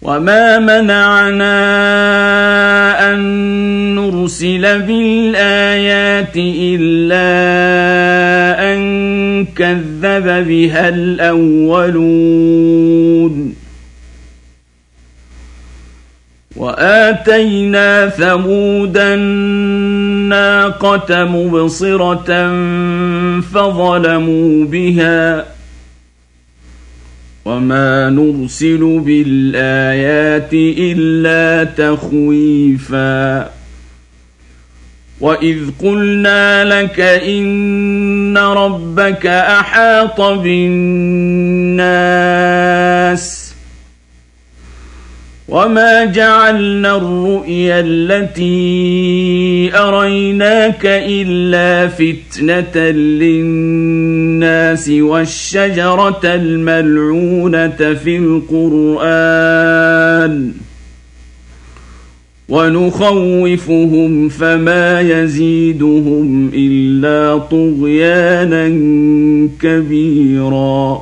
وما منعنا أن نرسل بالآيات إلا أن كذب بها الأولون وآتينا ثمود الناقة مبصرة فظلموا بها وما نرسل بالآيات إلا تخويفا وإذ قلنا لك إن ربك أحاط بالناس وما جعلنا الرؤيا التي أريناك إلا فتنة للناس والشجرة الملعونة في القرآن ونخوفهم فما يزيدهم إلا طغيانا كبيرا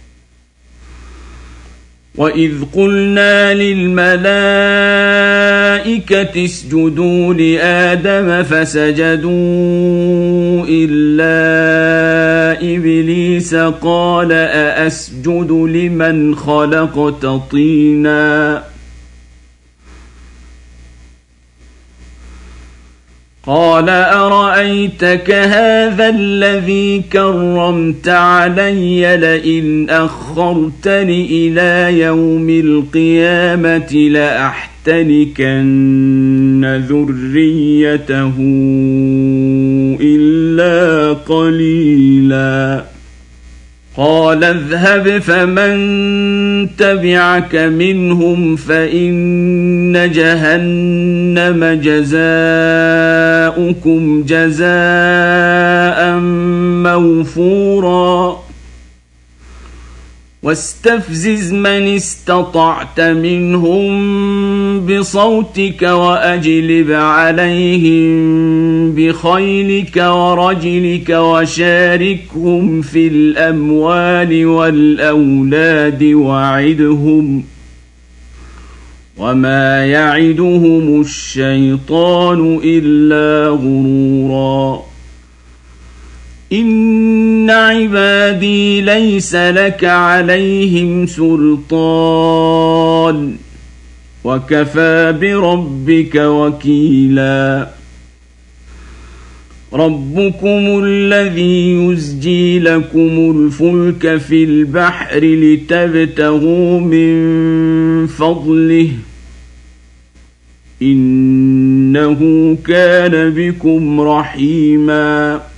وإذ قلنا للملائكة اسجدوا لآدم فسجدوا إلا إبليس قال أأسجد لمن خلقت طينا قال أرأيتك هذا الذي كرمت علي لئن أخرتني إلى يوم القيامة لأحتنكن ذريته إلا قليلا قال اذهب فمن تبعك منهم فإن جهنم جزاؤكم جزاء موفورا واستفزز من استطعت منهم بصوتك وأجلب عليهم بخيلك ورجلك وشاركهم في الأموال والأولاد وعدهم وما يعدهم الشيطان إلا غرورا إن عبادي ليس لك عليهم سلطان وكفى بربك وكيلا ربكم الذي يزجي لكم الفلك في البحر لتبتغوا من فضله إنه كان بكم رحيما